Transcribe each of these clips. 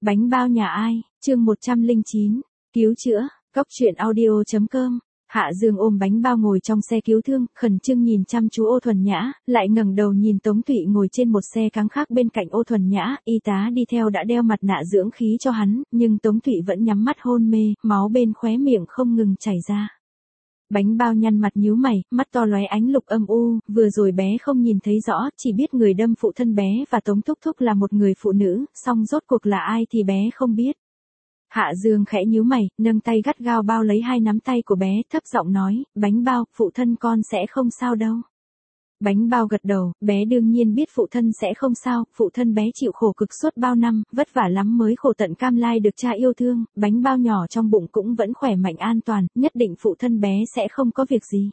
Bánh bao nhà ai, chương 109, cứu chữa, cóc truyện audio.com. Hạ Dương ôm bánh bao ngồi trong xe cứu thương, khẩn trương nhìn chăm chú Ô Thuần Nhã, lại ngẩng đầu nhìn Tống Thụy ngồi trên một xe cáng khác bên cạnh Ô Thuần Nhã, y tá đi theo đã đeo mặt nạ dưỡng khí cho hắn, nhưng Tống Thụy vẫn nhắm mắt hôn mê, máu bên khóe miệng không ngừng chảy ra. Bánh bao nhăn mặt nhíu mày, mắt to lóe ánh lục âm u, vừa rồi bé không nhìn thấy rõ, chỉ biết người đâm phụ thân bé và Tống Thúc Thúc là một người phụ nữ, song rốt cuộc là ai thì bé không biết. Hạ Dương khẽ nhíu mày, nâng tay gắt gao bao lấy hai nắm tay của bé, thấp giọng nói, bánh bao, phụ thân con sẽ không sao đâu. Bánh bao gật đầu, bé đương nhiên biết phụ thân sẽ không sao, phụ thân bé chịu khổ cực suốt bao năm, vất vả lắm mới khổ tận cam lai được cha yêu thương, bánh bao nhỏ trong bụng cũng vẫn khỏe mạnh an toàn, nhất định phụ thân bé sẽ không có việc gì.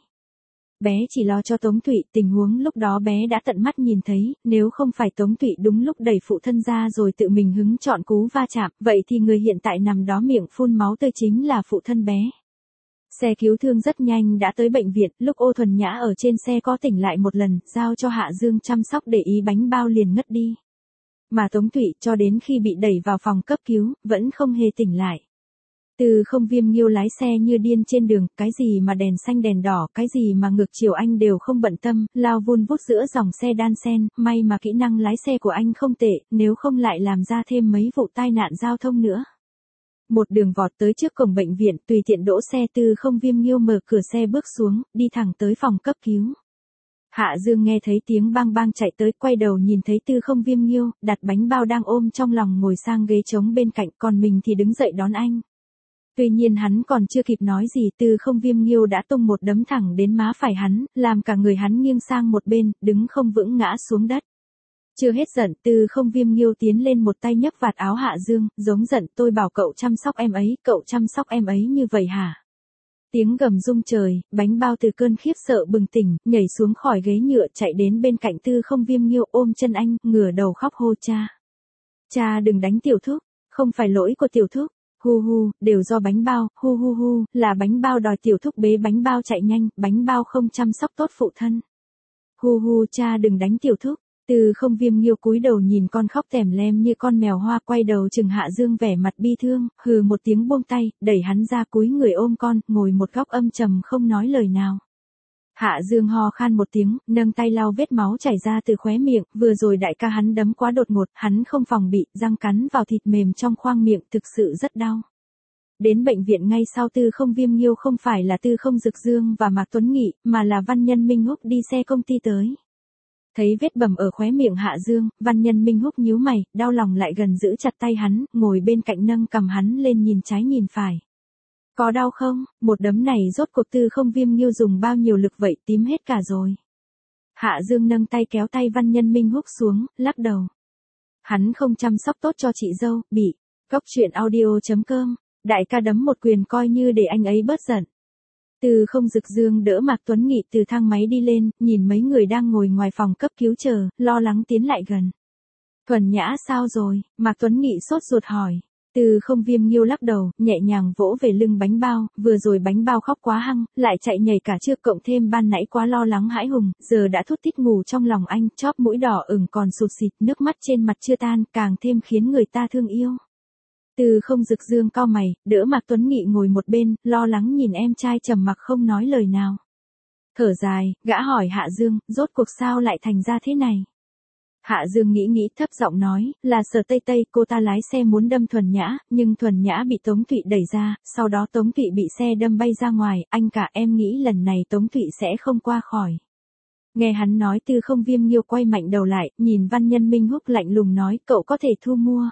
Bé chỉ lo cho Tống Thụy, tình huống lúc đó bé đã tận mắt nhìn thấy, nếu không phải Tống Thụy đúng lúc đẩy phụ thân ra rồi tự mình hứng chọn cú va chạm, vậy thì người hiện tại nằm đó miệng phun máu tươi chính là phụ thân bé. Xe cứu thương rất nhanh đã tới bệnh viện, lúc Ô Thuần Nhã ở trên xe có tỉnh lại một lần, giao cho Hạ Dương chăm sóc để ý bánh bao liền ngất đi. Mà Tống Thụy cho đến khi bị đẩy vào phòng cấp cứu, vẫn không hề tỉnh lại. Từ Không Viêm Nghiêu lái xe như điên trên đường, cái gì mà đèn xanh đèn đỏ, cái gì mà ngược chiều anh đều không bận tâm, lao vun vút giữa dòng xe đan xen, may mà kỹ năng lái xe của anh không tệ, nếu không lại làm ra thêm mấy vụ tai nạn giao thông nữa. Một đường vọt tới trước cổng bệnh viện, tùy tiện đỗ xe. Từ Không Viêm Nghiêu mở cửa xe bước xuống, đi thẳng tới phòng cấp cứu. Hạ Dương nghe thấy tiếng bang bang chạy tới, quay đầu nhìn thấy Từ Không Viêm Nghiêu, đặt bánh bao đang ôm trong lòng ngồi sang ghế trống bên cạnh, còn mình thì đứng dậy đón anh. Tuy nhiên hắn còn chưa kịp nói gì, Từ Không Viêm Nghiêu đã tung một đấm thẳng đến má phải hắn, làm cả người hắn nghiêng sang một bên, đứng không vững ngã xuống đất. Chưa hết giận, Từ Không Viêm Nghiêu tiến lên một tay nhấc vạt áo Hạ Dương, giống giận, tôi bảo cậu chăm sóc em ấy, cậu chăm sóc em ấy như vậy hả? Tiếng gầm rung trời, bánh bao từ cơn khiếp sợ bừng tỉnh, nhảy xuống khỏi ghế nhựa chạy đến bên cạnh Từ Không Viêm Nghiêu ôm chân anh, ngửa đầu khóc hô cha. Cha đừng đánh Tiểu Thúc, không phải lỗi của Tiểu Thúc. Hu hu, đều do bánh bao, hu hu hu, là bánh bao đòi Tiểu Thúc bế bánh bao chạy nhanh, bánh bao không chăm sóc tốt phụ thân. Hu hu, cha đừng đánh Tiểu Thúc. Từ Không Viêm Nghiêu cúi đầu nhìn con khóc tèm lem như con mèo hoang, quay đầu chừng Hạ Dương vẻ mặt bi thương, hừ một tiếng buông tay, đẩy hắn ra cúi người ôm con, ngồi một góc âm trầm không nói lời nào. Hạ Dương ho khan một tiếng, nâng tay lau vết máu chảy ra từ khóe miệng, vừa rồi đại ca hắn đấm quá đột ngột, hắn không phòng bị, răng cắn vào thịt mềm trong khoang miệng, thực sự rất đau. Đến bệnh viện ngay sau Từ Không Viêm Nghiêu không phải là Từ Không Dực Dương và Mạc Tuấn Nghị, mà là Văn Nhân Minh Húc đi xe công ty tới. Thấy vết bầm ở khóe miệng Hạ Dương, Văn Nhân Minh Húc nhíu mày, đau lòng lại gần giữ chặt tay hắn, ngồi bên cạnh nâng cầm hắn lên nhìn trái nhìn phải. Có đau không? Một đấm này rốt cuộc Từ Không Viêm Nghiêu dùng bao nhiêu lực vậy, tím hết cả rồi. Hạ Dương nâng tay kéo tay Văn Nhân Minh Húc xuống, lắc đầu. Hắn không chăm sóc tốt cho chị dâu, bị. Cóc truyện audio.com, đại ca đấm một quyền coi như để anh ấy bớt giận. Từ Không Dực Dương đỡ Mạc Tuấn Nghị từ thang máy đi lên, nhìn mấy người đang ngồi ngoài phòng cấp cứu chờ, lo lắng tiến lại gần. Thuần Nhã sao rồi? Mạc Tuấn Nghị sốt ruột hỏi. Từ Không Viêm Nghiêu lắc đầu, nhẹ nhàng vỗ về lưng bánh bao, vừa rồi bánh bao khóc quá hăng, lại chạy nhảy cả trưa, cộng thêm ban nãy quá lo lắng hãi hùng, giờ đã thút thít ngủ trong lòng anh, chóp mũi đỏ ửng còn sụt xịt, nước mắt trên mặt chưa tan, càng thêm khiến người ta thương yêu. Từ Không Dực Dương cau mày, đỡ Mạc Tuấn Nghị ngồi một bên, lo lắng nhìn em trai trầm mặc không nói lời nào. Thở dài, gã hỏi Hạ Dương, rốt cuộc sao lại thành ra thế này? Hạ Dương nghĩ thấp giọng nói, là Sở Tây Tây, cô ta lái xe muốn đâm Thuần Nhã, nhưng Thuần Nhã bị Tống Thụy đẩy ra, sau đó Tống Thụy bị xe đâm bay ra ngoài, anh cả em nghĩ lần này Tống Thụy sẽ không qua khỏi. Nghe hắn nói, Từ Không Viêm Nghiêu quay mạnh đầu lại, nhìn Văn Nhân Minh Húc lạnh lùng nói, cậu có thể thu mua.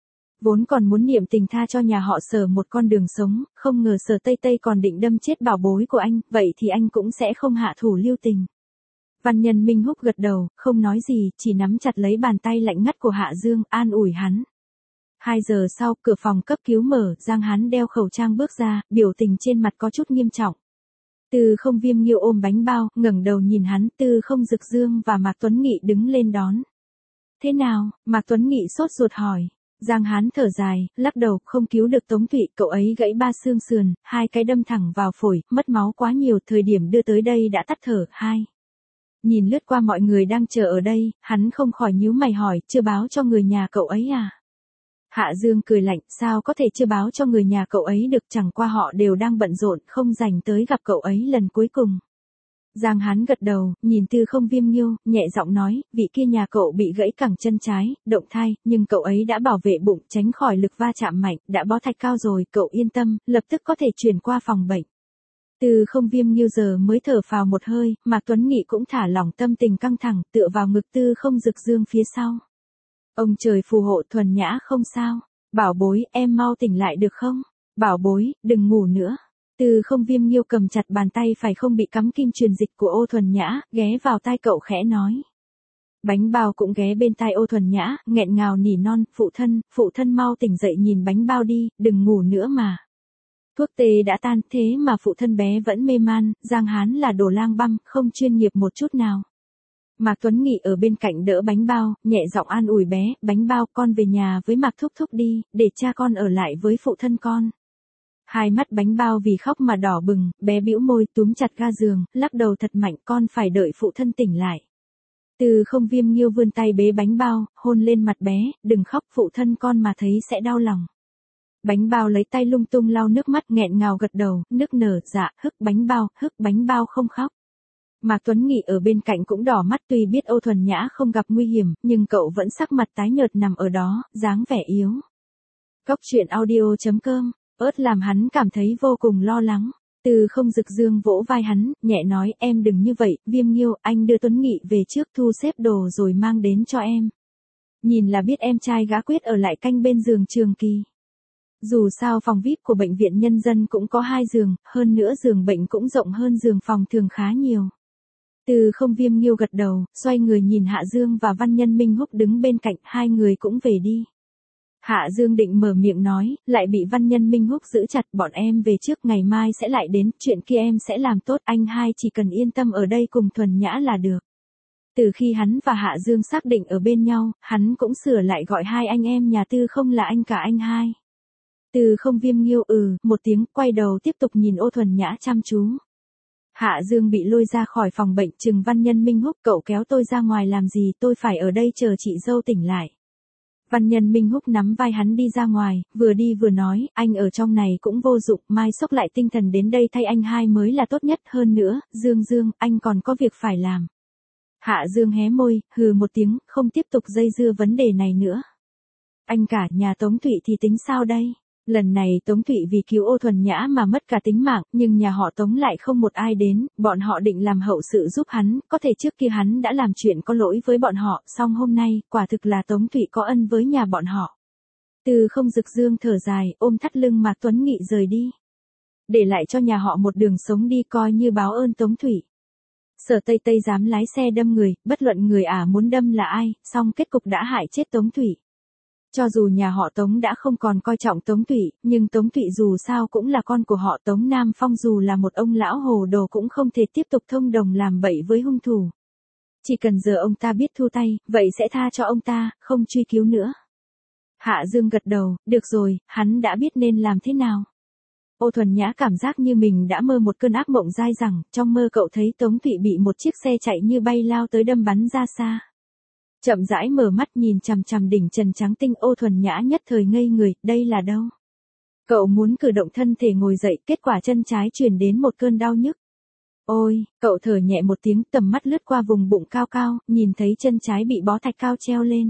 Vốn còn muốn niệm tình tha cho nhà họ Sở một con đường sống, không ngờ Sở Tây Tây còn định đâm chết bảo bối của anh, vậy thì anh cũng sẽ không hạ thủ lưu tình. Văn Nhân Minh Húc gật đầu, không nói gì, chỉ nắm chặt lấy bàn tay lạnh ngắt của Hạ Dương, an ủi hắn. 2 giờ sau, cửa phòng cấp cứu mở, Giang Hán đeo khẩu trang bước ra, biểu tình trên mặt có chút nghiêm trọng. Từ Không Viêm Nghiêu ôm bánh bao, ngẩng đầu nhìn hắn, Từ Không Dực Dương và Mạc Tuấn Nghị đứng lên đón. Thế nào? Mạc Tuấn Nghị sốt ruột hỏi. Giang Hán thở dài, lắc đầu, không cứu được Tống Thụy, cậu ấy gãy 3 xương sườn, 2 cái đâm thẳng vào phổi, mất máu quá nhiều, thời điểm đưa tới đây đã tắt thở. Nhìn lướt qua mọi người đang chờ ở đây, hắn không khỏi nhíu mày hỏi, chưa báo cho người nhà cậu ấy à? Hạ Dương cười lạnh, sao có thể chưa báo cho người nhà cậu ấy được, chẳng qua họ đều đang bận rộn, không dành tới gặp cậu ấy lần cuối cùng. Giang Hán gật đầu, nhìn Tư Không Viêm Nghiêu, nhẹ giọng nói, vị kia nhà cậu bị gãy cẳng chân trái, động thai, nhưng cậu ấy đã bảo vệ bụng, tránh khỏi lực va chạm mạnh, đã bó thạch cao rồi, cậu yên tâm, lập tức có thể chuyển qua phòng bệnh. Tư Không Viêm Nghiêu giờ mới thở phào một hơi, Mạc Tuấn Nghị cũng thả lỏng tâm tình căng thẳng, tựa vào ngực Tư Không Dực Dương phía sau. Ông trời phù hộ, Thuần Nhã không sao. Bảo bối, em mau tỉnh lại được không? Bảo bối, đừng ngủ nữa. Tư Không Viêm Nghiêu cầm chặt bàn tay phải không bị cắm kim truyền dịch của Ô Thuần Nhã, ghé vào tai cậu khẽ nói. Bánh bao cũng ghé bên tai Ô Thuần Nhã, nghẹn ngào nỉ non, phụ thân mau tỉnh dậy nhìn bánh bao đi, đừng ngủ nữa mà. Thuốc tê đã tan, thế mà phụ thân bé vẫn mê man, Giang Hán là đồ lang băm, không chuyên nghiệp một chút nào. Mạc Tuấn Nghị ở bên cạnh đỡ bánh bao, nhẹ giọng an ủi bé, bánh bao con về nhà với Mạc Thúc Thúc đi, để cha con ở lại với phụ thân con. Hai mắt bánh bao vì khóc mà đỏ bừng, bé bĩu môi túm chặt ga giường, lắc đầu thật mạnh, con phải đợi phụ thân tỉnh lại. Tư Không Viêm Nghiêu vươn tay bế bánh bao, hôn lên mặt bé, đừng khóc, phụ thân con mà thấy sẽ đau lòng. Bánh bao lấy tay lung tung lau nước mắt, nghẹn ngào gật đầu, nức nở, dạ, hức bánh bao không khóc. Mạc Tuấn Nghị ở bên cạnh cũng đỏ mắt, tuy biết Ô Thuần Nhã không gặp nguy hiểm, nhưng cậu vẫn sắc mặt tái nhợt nằm ở đó, dáng vẻ yếu. Cóc truyện audio.com, ớt làm hắn cảm thấy vô cùng lo lắng. Tư Không Dực Dương vỗ vai hắn, nhẹ nói, em đừng như vậy, Viêm Nghiêu, anh đưa Tuấn Nghị về trước thu xếp đồ rồi mang đến cho em. Nhìn là biết em trai gã quyết ở lại canh bên giường trường kỳ. Dù sao phòng VIP của bệnh viện nhân dân cũng có 2 giường, hơn nữa giường bệnh cũng rộng hơn giường phòng thường khá nhiều. Tư Không Viêm Nghiêu gật đầu, xoay người nhìn Hạ Dương và Văn Nhân Minh Húc đứng bên cạnh, hai người cũng về đi. Hạ Dương định mở miệng nói, lại bị Văn Nhân Minh Húc giữ chặt, bọn em về trước, ngày mai sẽ lại đến, chuyện kia em sẽ làm tốt, anh hai chỉ cần yên tâm ở đây cùng Thuần Nhã là được. Từ khi hắn và Hạ Dương xác định ở bên nhau, hắn cũng sửa lại gọi hai anh em nhà Tư Không là anh cả anh hai. Tư Không Viêm Nghiêu một tiếng, quay đầu tiếp tục nhìn Ô Thuần Nhã chăm chú. Hạ Dương bị lôi ra khỏi phòng bệnh, trừng Văn Nhân Minh Húc, cậu kéo tôi ra ngoài làm gì, tôi phải ở đây chờ chị dâu tỉnh lại. Văn Nhân Minh Húc nắm vai hắn đi ra ngoài, vừa đi vừa nói, anh ở trong này cũng vô dụng, mai xốc lại tinh thần đến đây thay anh hai mới là tốt nhất, hơn nữa, Dương, anh còn có việc phải làm. Hạ Dương hé môi, hừ một tiếng, không tiếp tục dây dưa vấn đề này nữa. Anh cả, nhà Tống Thụy thì tính sao đây? Lần này Tống Thụy vì cứu Ô Thuần Nhã mà mất cả tính mạng, nhưng nhà họ Tống lại không một ai đến, bọn họ định làm hậu sự giúp hắn, có thể trước kia hắn đã làm chuyện có lỗi với bọn họ, song hôm nay, quả thực là Tống Thụy có ân với nhà bọn họ. Tư Không Dực Dương thở dài, ôm thắt lưng Mạc Tuấn Nghị rời đi. Để lại cho nhà họ một đường sống đi, coi như báo ơn Tống Thụy. Sở Tây Tây dám lái xe đâm người, bất luận người muốn đâm là ai, song kết cục đã hại chết Tống Thụy. Cho dù nhà họ Tống đã không còn coi trọng Tống Thụy, nhưng Tống Thụy dù sao cũng là con của họ Tống, Nam Phong dù là một ông lão hồ đồ cũng không thể tiếp tục thông đồng làm bậy với hung thủ. Chỉ cần giờ ông ta biết thu tay, vậy sẽ tha cho ông ta, không truy cứu nữa. Hạ Dương gật đầu, được rồi, hắn đã biết nên làm thế nào. Ô Thuần Nhã cảm giác như mình đã mơ một cơn ác mộng dai dẳng, trong mơ cậu thấy Tống Thụy bị một chiếc xe chạy như bay lao tới đâm bắn ra xa. Chậm rãi mở mắt nhìn chằm chằm đỉnh trần trắng tinh, Ô Thuần Nhã nhất thời ngây người, đây là đâu? Cậu muốn cử động thân thể ngồi dậy, kết quả chân trái truyền đến một cơn đau nhức. Ôi, cậu thở nhẹ một tiếng, tầm mắt lướt qua vùng bụng cao cao, nhìn thấy chân trái bị bó thạch cao treo lên.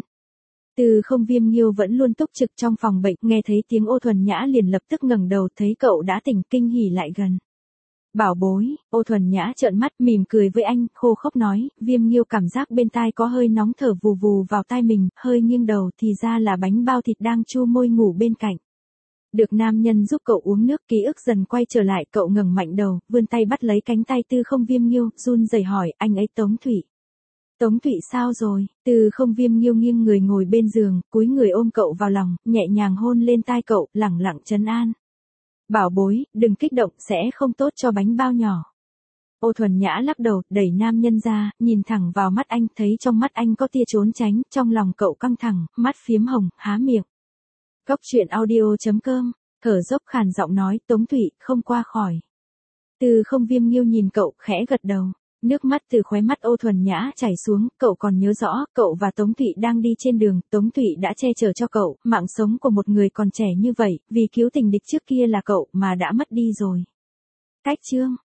Tư Không Viêm Nghiêu vẫn luôn túc trực trong phòng bệnh, nghe thấy tiếng Ô Thuần Nhã liền lập tức ngẩng đầu, thấy cậu đã tỉnh, kinh hỉ lại gần. Bảo bối, Ô Thuần Nhã trợn mắt mỉm cười với anh, khô khốc nói, Viêm Nghiêu cảm giác bên tai có hơi nóng thở vù vù vào tai mình, hơi nghiêng đầu, thì ra là bánh bao thịt đang chu môi ngủ bên cạnh. Được nam nhân giúp cậu uống nước, ký ức dần quay trở lại, cậu ngẩng mạnh đầu, vươn tay bắt lấy cánh tay Tư Không Viêm Nghiêu, run rẩy hỏi, anh ấy Tống Thụy. Tống Thụy sao rồi? Tư Không Viêm Nghiêu nghiêng người ngồi bên giường, cúi người ôm cậu vào lòng, nhẹ nhàng hôn lên tai cậu, lẳng lặng trấn an. Bảo bối, đừng kích động, sẽ không tốt cho bánh bao nhỏ. Ô Thuần Nhã lắc đầu, đẩy nam nhân ra, nhìn thẳng vào mắt anh, thấy trong mắt anh có tia trốn tránh, trong lòng cậu căng thẳng, mắt phiếm hồng, há miệng. Cóc truyện audio.com, thở dốc khàn giọng nói, Tống Thụy, không qua khỏi. Tư Không Viêm Nghiêu nhìn cậu, khẽ gật đầu. Nước mắt từ khóe mắt Ô Thuần Nhã chảy xuống, cậu còn nhớ rõ, cậu và Tống Thụy đang đi trên đường, Tống Thụy đã che chở cho cậu, mạng sống của một người còn trẻ như vậy, vì cứu tình địch trước kia là cậu mà đã mất đi rồi. Cách chương